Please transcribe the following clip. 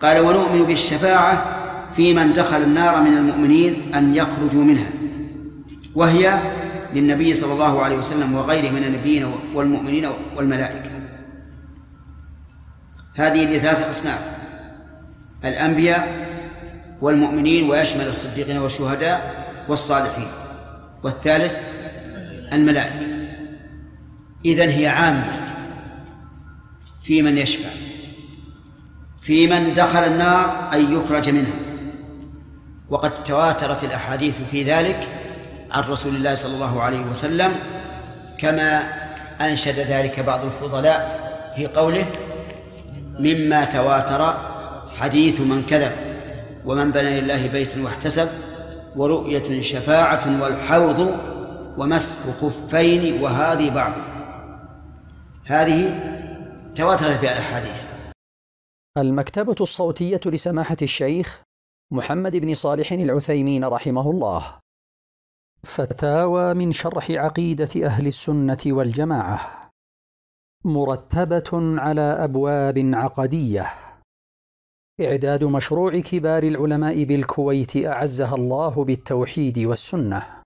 قال ونؤمن بالشفاعة في من دخل النار من المؤمنين أن يخرجوا منها، وهي للنبي صلى الله عليه وسلم وغيره من النبيين والمؤمنين والملائكة. هذه لثلاثة أصناف: الأنبياء والمؤمنين، ويشمل الصديقين والشهداء والصالحين، والثالث الملائكة. إذن هي عامة في من يشفع، في من دخل النار أن يخرج منها، وقد تواترت الأحاديث في ذلك عن رسول الله صلى الله عليه وسلم، كما أنشد ذلك بعض الفضلاء في قوله: مما تواتر حديث من كذب، ومن بنى لله بيتا واحتسب، ورؤية شفاعة والحوض، ومسح خفين، وهذه بعض. هذه تواترت بها الأحاديث. المكتبة الصوتية لسماحة الشيخ محمد بن صالح العثيمين رحمه الله. فتاوى من شرح عقيدة أهل السنة والجماعة، مرتبة على أبواب عقدية. إعداد مشروع كبار العلماء بالكويت أعزها الله بالتوحيد والسنة.